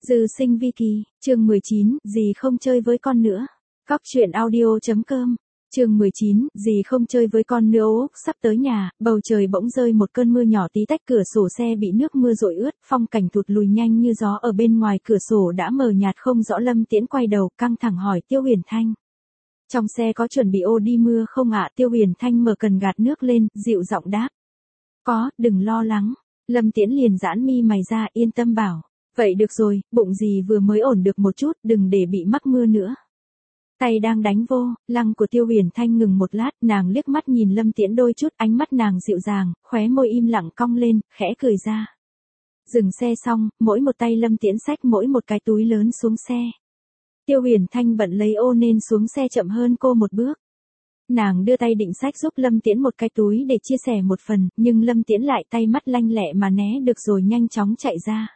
Dư sinh vi kỳ, chương 19, gì không chơi với con nữa. Góc truyện audio.com, chương 19, gì không chơi với con nữa. Úc sắp tới nhà, bầu trời bỗng rơi một cơn mưa nhỏ tí tách, cửa sổ xe bị nước mưa dội ướt, phong cảnh thụt lùi nhanh như gió, ở bên ngoài cửa sổ đã mờ nhạt không rõ. Lâm Tiễn quay đầu, căng thẳng hỏi Tiêu Huyền Thanh. Trong xe có chuẩn bị ô đi mưa không ạ? Tiêu Huyền Thanh mở cần gạt nước lên, dịu giọng đáp. Có, đừng lo lắng. Lâm Tiễn liền giãn mi mày ra, yên tâm bảo. Vậy được rồi, bụng gì vừa mới ổn được một chút, đừng để bị mắc mưa nữa. Tay đang đánh vô, lăng của Tiêu Huyền Thanh ngừng một lát, nàng liếc mắt nhìn Lâm Tiễn đôi chút, ánh mắt nàng dịu dàng, khóe môi im lặng cong lên, khẽ cười ra. Dừng xe xong, mỗi một tay Lâm Tiễn xách mỗi một cái túi lớn xuống xe. Tiêu Huyền Thanh bận lấy ô nên xuống xe chậm hơn cô một bước. Nàng đưa tay định xách giúp Lâm Tiễn một cái túi để chia sẻ một phần, nhưng Lâm Tiễn lại tay mắt lanh lẹ mà né được rồi nhanh chóng chạy ra.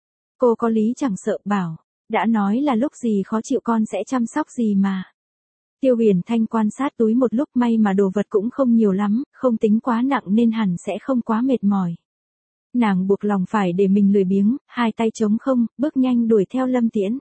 Cô có lý chẳng sợ, bảo, đã nói là lúc gì khó chịu con sẽ chăm sóc gì mà. Tiêu Huyền Thanh quan sát túi một lúc, may mà đồ vật cũng không nhiều lắm, không tính quá nặng nên hẳn sẽ không quá mệt mỏi. Nàng buộc lòng phải để mình lười biếng, hai tay trống không, bước nhanh đuổi theo Lâm Tiễn.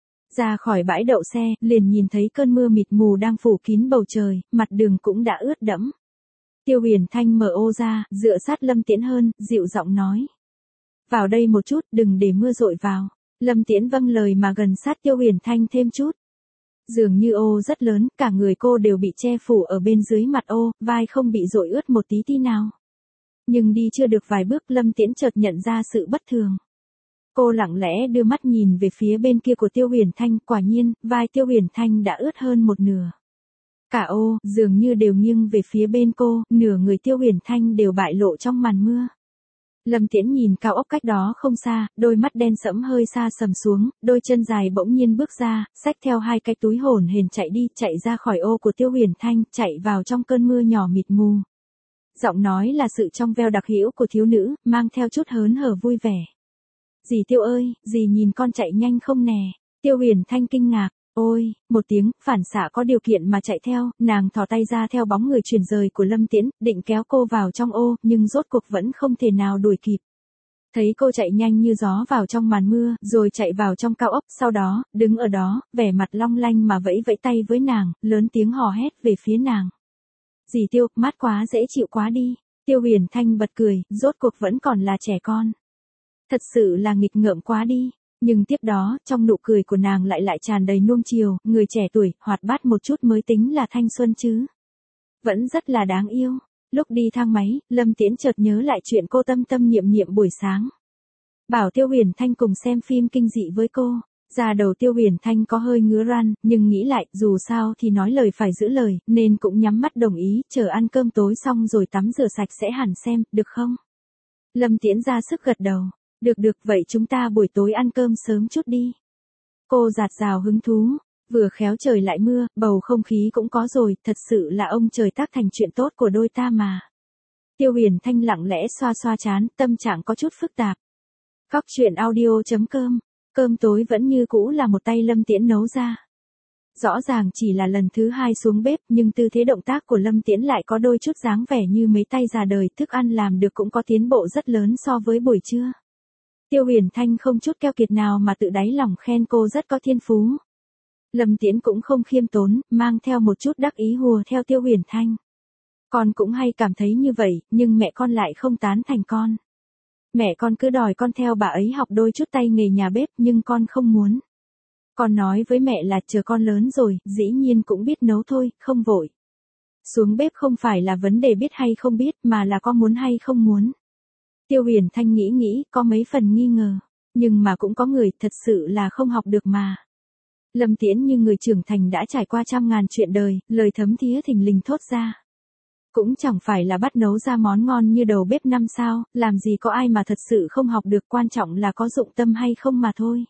Ra khỏi bãi đậu xe, liền nhìn thấy cơn mưa mịt mù đang phủ kín bầu trời, mặt đường cũng đã ướt đẫm. Tiêu Huyền Thanh mở ô ra, dựa sát Lâm Tiễn hơn, dịu giọng nói. Vào đây một chút, đừng để mưa dội vào. Lâm Tiễn vâng lời mà gần sát Tiêu Huyền Thanh thêm chút. Dường như ô rất lớn, cả người cô đều bị che phủ ở bên dưới mặt ô, vai không bị dội ướt một tí tí nào. Nhưng đi chưa được vài bước, Lâm Tiễn chợt nhận ra sự bất thường. Cô lặng lẽ đưa mắt nhìn về phía bên kia của Tiêu Huyền Thanh, quả nhiên, vai Tiêu Huyền Thanh đã ướt hơn một nửa. Cả ô, dường như đều nghiêng về phía bên cô, nửa người Tiêu Huyền Thanh đều bại lộ trong màn mưa. Lâm Tiễn nhìn cao ốc cách đó không xa, đôi mắt đen sẫm hơi xa sầm xuống, đôi chân dài bỗng nhiên bước ra, xách theo hai cái túi hổn hển chạy ra khỏi ô của Tiêu Huyền Thanh, chạy vào trong cơn mưa nhỏ mịt mù. Giọng nói là sự trong veo đặc hữu của thiếu nữ, mang theo chút hớn hở vui vẻ. Dì Tiêu ơi, dì nhìn con chạy nhanh không nè. Tiêu Huyền Thanh kinh ngạc. Ôi, một tiếng, phản xạ có điều kiện mà chạy theo, nàng thò tay ra theo bóng người chuyển rời của Lâm Tiễn, định kéo cô vào trong ô, nhưng rốt cuộc vẫn không thể nào đuổi kịp. Thấy cô chạy nhanh như gió vào trong màn mưa, rồi chạy vào trong cao ốc, sau đó, đứng ở đó, vẻ mặt long lanh mà vẫy vẫy tay với nàng, lớn tiếng hò hét về phía nàng. Dì Tiêu, mát quá, dễ chịu quá đi. Tiêu Huyền Thanh bật cười, rốt cuộc vẫn còn là trẻ con. Thật sự là nghịch ngợm quá đi. Nhưng tiếp đó, trong nụ cười của nàng lại tràn đầy nuông chiều, người trẻ tuổi, hoạt bát một chút mới tính là thanh xuân chứ. Vẫn rất là đáng yêu. Lúc đi thang máy, Lâm Tiễn chợt nhớ lại chuyện cô tâm niệm buổi sáng. Bảo Tiêu Huyền Thanh cùng xem phim kinh dị với cô. Ra đầu Tiêu Huyền Thanh có hơi ngứa ran, nhưng nghĩ lại, dù sao thì nói lời phải giữ lời, nên cũng nhắm mắt đồng ý, chờ ăn cơm tối xong rồi tắm rửa sạch sẽ hẳn xem, được không? Lâm Tiễn ra sức gật đầu. Được, vậy chúng ta buổi tối ăn cơm sớm chút đi. Cô dạt dào hứng thú, vừa khéo trời lại mưa, bầu không khí cũng có rồi, thật sự là ông trời tác thành chuyện tốt của đôi ta mà. Tiêu Huyền Thanh lặng lẽ xoa xoa trán, tâm trạng có chút phức tạp. Góc truyện audio.com, cơm tối vẫn như cũ là một tay Lâm Tiễn nấu ra. Rõ ràng chỉ là lần thứ hai xuống bếp, nhưng tư thế động tác của Lâm Tiễn lại có đôi chút dáng vẻ như mấy tay già đời, thức ăn làm được cũng có tiến bộ rất lớn so với buổi trưa. Tiêu Huyền Thanh không chút keo kiệt nào mà tự đáy lòng khen cô rất có thiên phú. Lâm Tiễn cũng không khiêm tốn, mang theo một chút đắc ý hùa theo Tiêu Huyền Thanh. Con cũng hay cảm thấy như vậy, nhưng mẹ con lại không tán thành con. Mẹ con cứ đòi con theo bà ấy học đôi chút tay nghề nhà bếp, nhưng con không muốn. Con nói với mẹ là chờ con lớn rồi, dĩ nhiên cũng biết nấu thôi, không vội. Xuống bếp không phải là vấn đề biết hay không biết, mà là có muốn hay không muốn. Tiêu Huyền Thanh nghĩ, có mấy phần nghi ngờ. Nhưng mà cũng có người, thật sự là không học được mà. Lâm Tiễn như người trưởng thành đã trải qua trăm ngàn chuyện đời, lời thấm thía thình lình thốt ra. Cũng chẳng phải là bắt nấu ra món ngon như đầu bếp 5 sao, làm gì có ai mà thật sự không học được, quan trọng là có dụng tâm hay không mà thôi.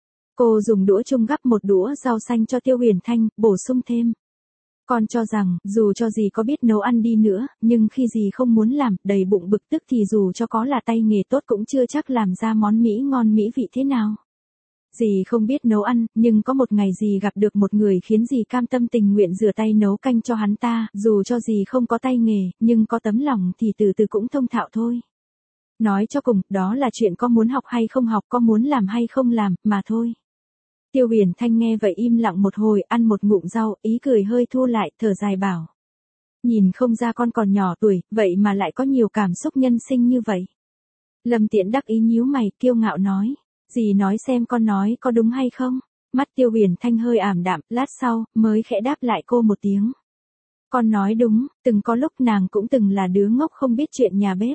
Cô dùng đũa chung gắp một đũa rau xanh cho Tiêu Huyền Thanh, bổ sung thêm. Con cho rằng, dù cho dì có biết nấu ăn đi nữa, nhưng khi dì không muốn làm, đầy bụng bực tức thì dù cho có là tay nghề tốt cũng chưa chắc làm ra món mỹ ngon mỹ vị thế nào. Dì không biết nấu ăn, nhưng có một ngày dì gặp được một người khiến dì cam tâm tình nguyện rửa tay nấu canh cho hắn ta, dù cho dì không có tay nghề, nhưng có tấm lòng thì từ từ cũng thông thạo thôi. Nói cho cùng, đó là chuyện có muốn học hay không học, có muốn làm hay không làm, mà thôi. Tiêu Huyền Thanh nghe vậy im lặng một hồi, ăn một ngụm rau, ý cười hơi thu lại, thở dài bảo. Nhìn không ra con còn nhỏ tuổi, vậy mà lại có nhiều cảm xúc nhân sinh như vậy. Lâm Tiễn đắc ý nhíu mày, kiêu ngạo nói. Dì nói xem con nói có đúng hay không? Mắt Tiêu Huyền Thanh hơi ảm đạm, lát sau, mới khẽ đáp lại cô một tiếng. Con nói đúng, từng có lúc nàng cũng từng là đứa ngốc không biết chuyện nhà bếp.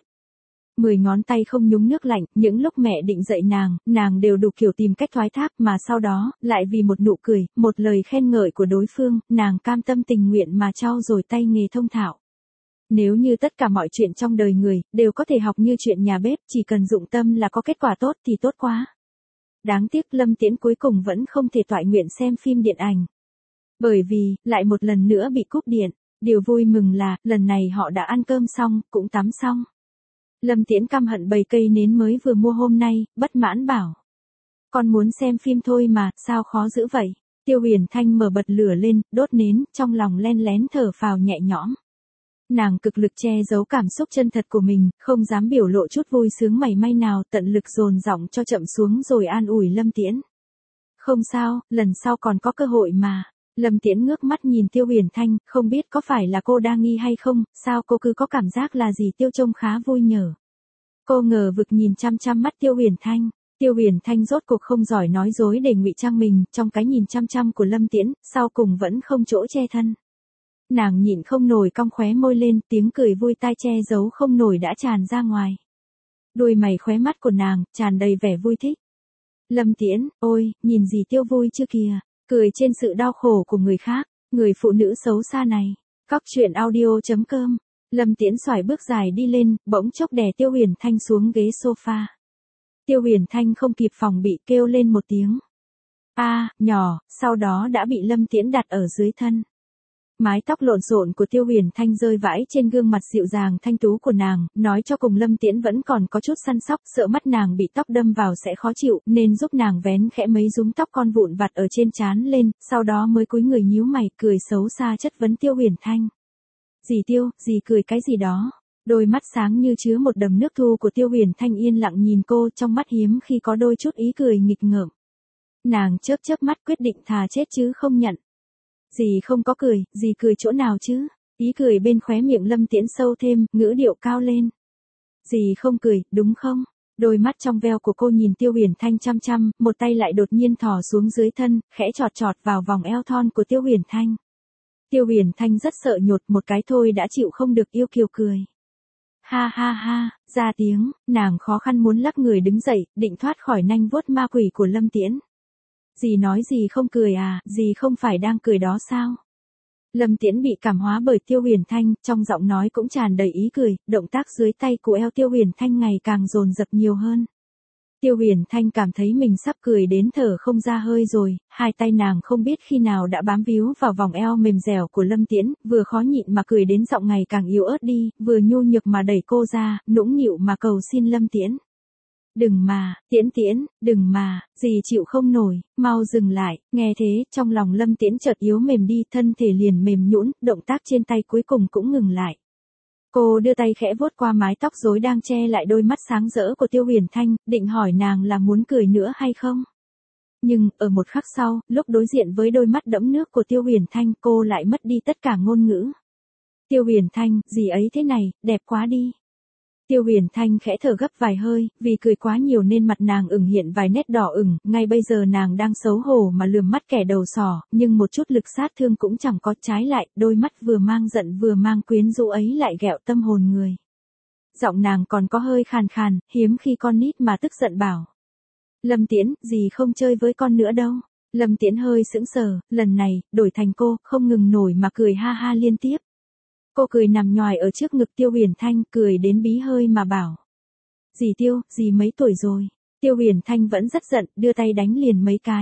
10 ngón tay không nhúng nước lạnh, những lúc mẹ định dạy nàng đều đủ kiểu tìm cách thoái thác mà sau đó, lại vì một nụ cười, một lời khen ngợi của đối phương, nàng cam tâm tình nguyện mà trau dồi tay nghề thông thạo. Nếu như tất cả mọi chuyện trong đời người, đều có thể học như chuyện nhà bếp, chỉ cần dụng tâm là có kết quả tốt thì tốt quá. Đáng tiếc Lâm Tiễn cuối cùng vẫn không thể toại nguyện xem phim điện ảnh. Bởi vì, lại một lần nữa bị cúp điện. Điều vui mừng là, lần này họ đã ăn cơm xong, cũng tắm xong. Lâm Tiễn căm hận bầy cây nến mới vừa mua hôm nay, bất mãn bảo. Con muốn xem phim thôi mà, sao khó giữ vậy? Tiêu Huyền Thanh mở bật lửa lên, đốt nến, trong lòng len lén thở phào nhẹ nhõm. Nàng cực lực che giấu cảm xúc chân thật của mình, không dám biểu lộ chút vui sướng mảy may nào, tận lực dồn giọng cho chậm xuống rồi an ủi Lâm Tiễn. Không sao, lần sau còn có cơ hội mà. Lâm Tiễn ngước mắt nhìn Tiêu Huyền Thanh, không biết có phải là cô đang nghi hay không, sao cô cứ có cảm giác là gì Tiêu trông khá vui nhở. Cô ngờ vực nhìn chăm chăm mắt Tiêu Huyền Thanh. Tiêu Huyền Thanh rốt cuộc không giỏi nói dối để ngụy trang mình, trong cái nhìn chăm chăm của Lâm Tiễn, sau cùng vẫn không chỗ che thân. Nàng nhịn không nổi cong khóe môi lên, tiếng cười vui tai che giấu không nổi đã tràn ra ngoài. Đôi mày khóe mắt của nàng, tràn đầy vẻ vui thích. Lâm Tiễn, ôi, nhìn gì Tiêu vui chưa kìa, cười trên sự đau khổ của người khác, người phụ nữ xấu xa này. Cóc truyện audio.com. Lâm Tiễn xoải bước dài đi lên, bỗng chốc đè Tiêu Huyền Thanh xuống ghế sofa. Tiêu Huyền Thanh không kịp phòng bị kêu lên một tiếng. Nhỏ, sau đó đã bị Lâm Tiễn đặt ở dưới thân. Mái tóc lộn xộn của Tiêu Huyền Thanh rơi vãi trên gương mặt dịu dàng thanh tú của nàng, nói cho cùng Lâm Tiễn vẫn còn có chút săn sóc, sợ mắt nàng bị tóc đâm vào sẽ khó chịu, nên giúp nàng vén khẽ mấy rúm tóc con vụn vặt ở trên trán lên, sau đó mới cúi người nhíu mày, cười xấu xa chất vấn Tiêu Huyền Thanh. Dì Tiêu, dì cười cái gì đó? Đôi mắt sáng như chứa một đầm nước thu của Tiêu Huyền Thanh yên lặng nhìn cô, trong mắt hiếm khi có đôi chút ý cười nghịch ngợm. Nàng chớp chớp mắt quyết định thà chết chứ không nhận. Dì không có cười, dì cười chỗ nào chứ? Ý cười bên khóe miệng Lâm Tiễn sâu thêm, ngữ điệu cao lên. Dì không cười, đúng không? Đôi mắt trong veo của cô nhìn Tiêu Huyền Thanh chăm chăm, một tay lại đột nhiên thò xuống dưới thân, khẽ chọt chọt vào vòng eo thon của Tiêu Huyền Thanh. Tiêu Huyền Thanh rất sợ nhột, một cái thôi đã chịu không được yêu kiều cười. Ha ha ha, ra tiếng, nàng khó khăn muốn lắc người đứng dậy, định thoát khỏi nanh vuốt ma quỷ của Lâm Tiễn. Dì nói dì không cười à, dì không phải đang cười đó sao? Lâm Tiễn bị cảm hóa bởi Tiêu Huyền Thanh, trong giọng nói cũng tràn đầy ý cười, động tác dưới tay của eo Tiêu Huyền Thanh ngày càng dồn dập nhiều hơn. Tiêu Huyền Thanh cảm thấy mình sắp cười đến thở không ra hơi rồi, hai tay nàng không biết khi nào đã bám víu vào vòng eo mềm dẻo của Lâm Tiễn, vừa khó nhịn mà cười đến giọng ngày càng yếu ớt đi, vừa nhu nhược mà đẩy cô ra, nũng nịu mà cầu xin Lâm Tiễn. Đừng mà, Tiễn Tiễn, đừng mà, dì chịu không nổi, mau dừng lại, nghe thế, trong lòng Lâm Tiễn chợt yếu mềm đi, thân thể liền mềm nhũn, động tác trên tay cuối cùng cũng ngừng lại. Cô đưa tay khẽ vuốt qua mái tóc rối đang che lại đôi mắt sáng rỡ của Tiêu Huyền Thanh, định hỏi nàng là muốn cười nữa hay không. Nhưng, ở một khắc sau, lúc đối diện với đôi mắt đẫm nước của Tiêu Huyền Thanh, cô lại mất đi tất cả ngôn ngữ. Tiêu Huyền Thanh, dì ấy thế này, đẹp quá đi. Tiêu Huyền Thanh khẽ thở gấp vài hơi, vì cười quá nhiều nên mặt nàng ửng hiện vài nét đỏ ửng, ngay bây giờ nàng đang xấu hổ mà lườm mắt kẻ đầu sỏ, nhưng một chút lực sát thương cũng chẳng có, trái lại, đôi mắt vừa mang giận vừa mang quyến rũ ấy lại ghẹo tâm hồn người. Giọng nàng còn có hơi khàn khàn, hiếm khi con nít mà tức giận bảo. Lâm Tiễn, dì không chơi với con nữa đâu. Lâm Tiễn hơi sững sờ, lần này, đổi thành cô, không ngừng nổi mà cười ha ha liên tiếp. Cô cười nằm nhoài ở trước ngực Tiêu Huyền Thanh, cười đến bí hơi mà bảo. Dì Tiêu, dì mấy tuổi rồi? Tiêu Huyền Thanh vẫn rất giận, đưa tay đánh liền mấy cái.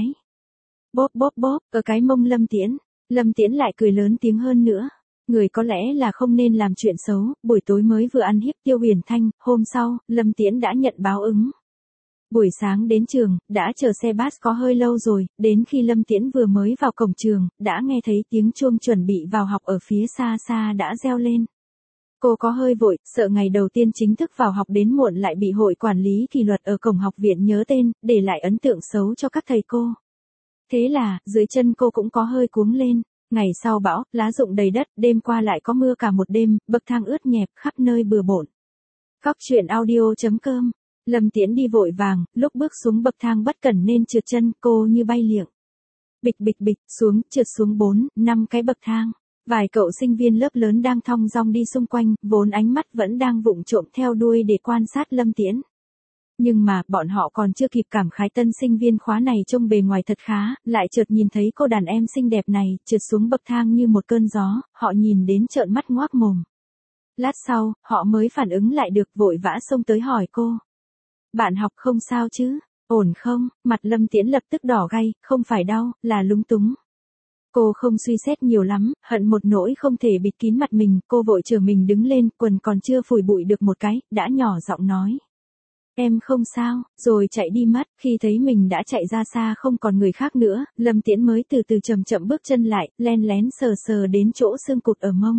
Bóp bóp bóp, ở cái mông Lâm Tiễn. Lâm Tiễn lại cười lớn tiếng hơn nữa. Người có lẽ là không nên làm chuyện xấu, buổi tối mới vừa ăn hiếp Tiêu Huyền Thanh, hôm sau, Lâm Tiễn đã nhận báo ứng. Buổi sáng đến trường, đã chờ xe bus có hơi lâu rồi, đến khi Lâm Tiễn vừa mới vào cổng trường, đã nghe thấy tiếng chuông chuẩn bị vào học ở phía xa xa đã reo lên. Cô có hơi vội, sợ ngày đầu tiên chính thức vào học đến muộn lại bị hội quản lý kỷ luật ở cổng học viện nhớ tên, để lại ấn tượng xấu cho các thầy cô. Thế là, dưới chân cô cũng có hơi cuống lên. Ngày sau bão, lá rụng đầy đất, đêm qua lại có mưa cả một đêm, bậc thang ướt nhẹp, khắp nơi bừa bộn. Cóc truyện audio.com. Lâm Tiễn đi vội vàng, lúc bước xuống bậc thang bất cẩn nên trượt chân, cô như bay liệng. Bịch bịch bịch, trượt xuống 4, 5 cái bậc thang. Vài cậu sinh viên lớp lớn đang thong dong đi xung quanh, vốn ánh mắt vẫn đang vụng trộm theo đuôi để quan sát Lâm Tiễn. Nhưng mà, bọn họ còn chưa kịp cảm khái tân sinh viên khóa này trông bề ngoài thật khá, lại chợt nhìn thấy cô đàn em xinh đẹp này, trượt xuống bậc thang như một cơn gió, họ nhìn đến trợn mắt ngoác mồm. Lát sau, họ mới phản ứng lại được, vội vã xông tới hỏi cô. Bạn học không sao chứ? Ổn không? Mặt Lâm Tiễn lập tức đỏ gay, không phải đau, là lúng túng. Cô không suy xét nhiều lắm, hận một nỗi không thể bịt kín mặt mình, cô vội chở mình đứng lên, quần còn chưa phủi bụi được một cái, đã nhỏ giọng nói. Em không sao, rồi chạy đi mất, khi thấy mình đã chạy ra xa không còn người khác nữa, Lâm Tiễn mới từ từ chậm chậm bước chân lại, len lén sờ sờ đến chỗ xương cụt ở mông.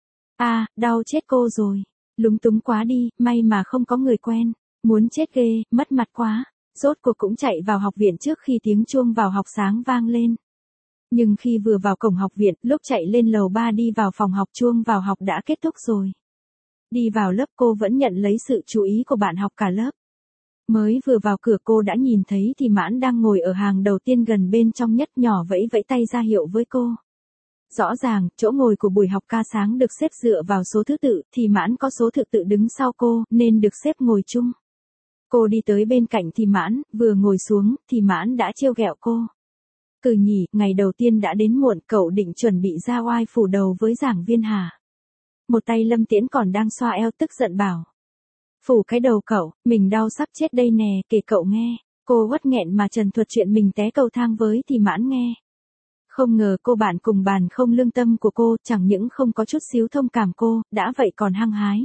Đau chết cô rồi, lúng túng quá đi, may mà không có người quen, muốn chết ghê, mất mặt quá, rốt cuộc cũng chạy vào học viện trước khi tiếng chuông vào học sáng vang lên. Nhưng khi vừa vào cổng học viện, lúc chạy lên lầu 3 đi vào phòng học chuông vào học đã kết thúc rồi. Đi vào lớp cô vẫn nhận lấy sự chú ý của bạn học cả lớp. Mới vừa vào cửa cô đã nhìn thấy thì Mãn đang ngồi ở hàng đầu tiên gần bên trong nhất, nhỏ vẫy vẫy tay ra hiệu với cô. Rõ ràng, chỗ ngồi của buổi học ca sáng được xếp dựa vào số thứ tự, thì Mãn có số thứ tự đứng sau cô, nên được xếp ngồi chung. Cô đi tới bên cạnh thì Mãn, vừa ngồi xuống, thì Mãn đã trêu ghẹo cô. Nhỉ, ngày đầu tiên đã đến muộn, cậu định chuẩn bị ra oai phủ đầu với giảng viên hả? Một tay Lâm Tiễn còn đang xoa eo tức giận bảo. Phủ cái đầu cậu, mình đau sắp chết đây nè, kể cậu nghe. Cô uất nghẹn mà trần thuật chuyện mình té cầu thang với thì Mãn nghe. Không ngờ cô bạn cùng bàn không lương tâm của cô, chẳng những không có chút xíu thông cảm cô, đã vậy còn hăng hái.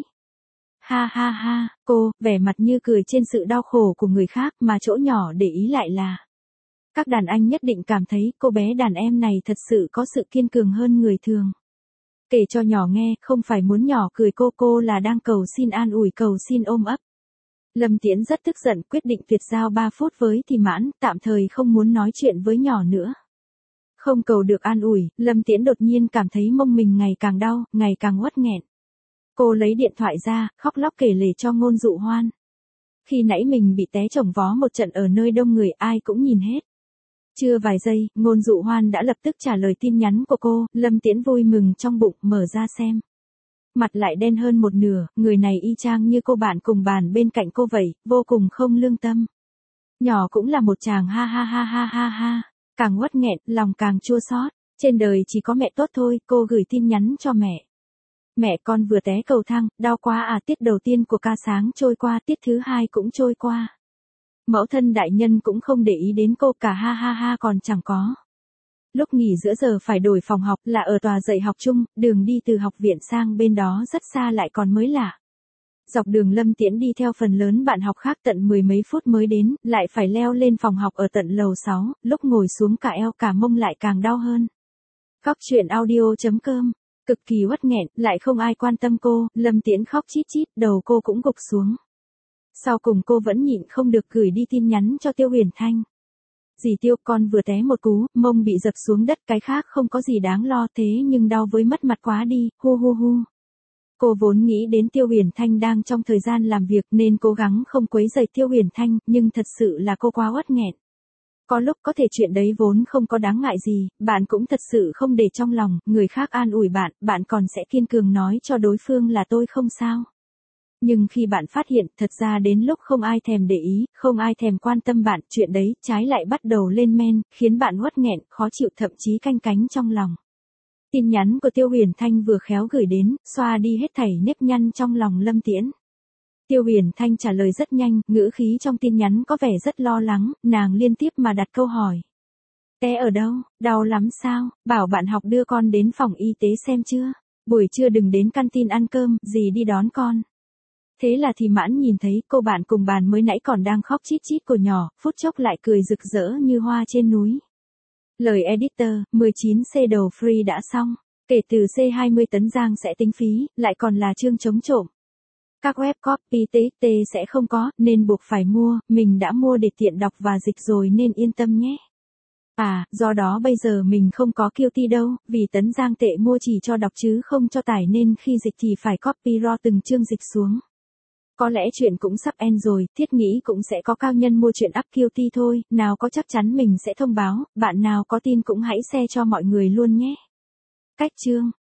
Ha ha ha, cô, vẻ mặt như cười trên sự đau khổ của người khác mà chỗ nhỏ để ý lại là. Các đàn anh nhất định cảm thấy cô bé đàn em này thật sự có sự kiên cường hơn người thường. Kể cho nhỏ nghe, không phải muốn nhỏ cười cô là đang cầu xin an ủi, cầu xin ôm ấp. Lâm Tiễn rất tức giận, quyết định tuyệt giao 3 phút với thì Mãn, tạm thời không muốn nói chuyện với nhỏ nữa. Không cầu được an ủi, Lâm Tiễn đột nhiên cảm thấy mông mình ngày càng đau, ngày càng uất nghẹn. Cô lấy điện thoại ra, khóc lóc kể lể cho Ngôn Dụ Hoan. Khi nãy mình bị té chồng vó một trận ở nơi đông người, ai cũng nhìn hết. Chưa vài giây, Ngôn Dụ Hoan đã lập tức trả lời tin nhắn của cô, Lâm Tiễn vui mừng trong bụng, mở ra xem. Mặt lại đen hơn một nửa, người này y chang như cô bạn cùng bàn bên cạnh cô vậy, vô cùng không lương tâm. Nhỏ cũng là một chàng ha ha ha ha ha ha, càng uất nghẹn, lòng càng chua xót. Trên đời chỉ có mẹ tốt thôi, cô gửi tin nhắn cho mẹ. Mẹ con vừa té cầu thang, đau quá à, tiết đầu tiên của ca sáng trôi qua, tiết thứ 2 cũng trôi qua. Mẫu thân đại nhân cũng không để ý đến cô, cả ha ha ha còn chẳng có. Lúc nghỉ giữa giờ phải đổi phòng học, là ở tòa dạy học chung, đường đi từ học viện sang bên đó rất xa lại còn mới lạ. Dọc đường Lâm Tiễn đi theo phần lớn bạn học khác tận 10 mấy phút mới đến, lại phải leo lên phòng học ở tận lầu 6, lúc ngồi xuống cả eo cả mông lại càng đau hơn. Cóc truyện audio.com. Cực kỳ uất nghẹn, lại không ai quan tâm cô, Lâm Tiễn khóc chít chít, đầu cô cũng gục xuống. Sau cùng cô vẫn nhịn không được gửi đi tin nhắn cho Tiêu Huyền Thanh. Dì Tiêu, con vừa té một cú, mông bị dập xuống đất, cái khác không có gì đáng lo, thế nhưng đau với mất mặt quá đi, hu hu hu. Cô vốn nghĩ đến Tiêu Huyền Thanh đang trong thời gian làm việc nên cố gắng không quấy rầy Tiêu Huyền Thanh, nhưng thật sự là cô quá uất nghẹn. Có lúc có thể chuyện đấy vốn không có đáng ngại gì, bạn cũng thật sự không để trong lòng, người khác an ủi bạn, bạn còn sẽ kiên cường nói cho đối phương là tôi không sao. Nhưng khi bạn phát hiện, thật ra đến lúc không ai thèm để ý, không ai thèm quan tâm bạn, chuyện đấy, trái lại bắt đầu lên men, khiến bạn uất nghẹn, khó chịu, thậm chí canh cánh trong lòng. Tin nhắn của Tiêu Huyền Thanh vừa khéo gửi đến, xoa đi hết thảy nếp nhăn trong lòng Lâm Tiễn. Tiêu Huyền Thanh trả lời rất nhanh, ngữ khí trong tin nhắn có vẻ rất lo lắng, nàng liên tiếp mà đặt câu hỏi. Té ở đâu, đau lắm sao, bảo bạn học đưa con đến phòng y tế xem chưa, buổi trưa đừng đến canteen ăn cơm, dì đi đón con. Thế là thì Mãn nhìn thấy cô bạn cùng bàn mới nãy còn đang khóc chít chít của nhỏ, phút chốc lại cười rực rỡ như hoa trên núi. Lời editor, 19C đầu free đã xong. Kể từ C20 tấn giang sẽ tính phí, lại còn là chương chống trộm. Các web copy TXT sẽ không có, nên buộc phải mua, mình đã mua để tiện đọc và dịch rồi nên yên tâm nhé. À, do đó bây giờ mình không có Qt đâu, vì tấn giang tệ mua chỉ cho đọc chứ không cho tải nên khi dịch thì phải copy raw từng chương dịch xuống. Có lẽ chuyện cũng sắp end rồi, thiết nghĩ cũng sẽ có cao nhân mua chuyện up Qt thôi, nào có chắc chắn mình sẽ thông báo, bạn nào có tin cũng hãy share cho mọi người luôn nhé. Cách chương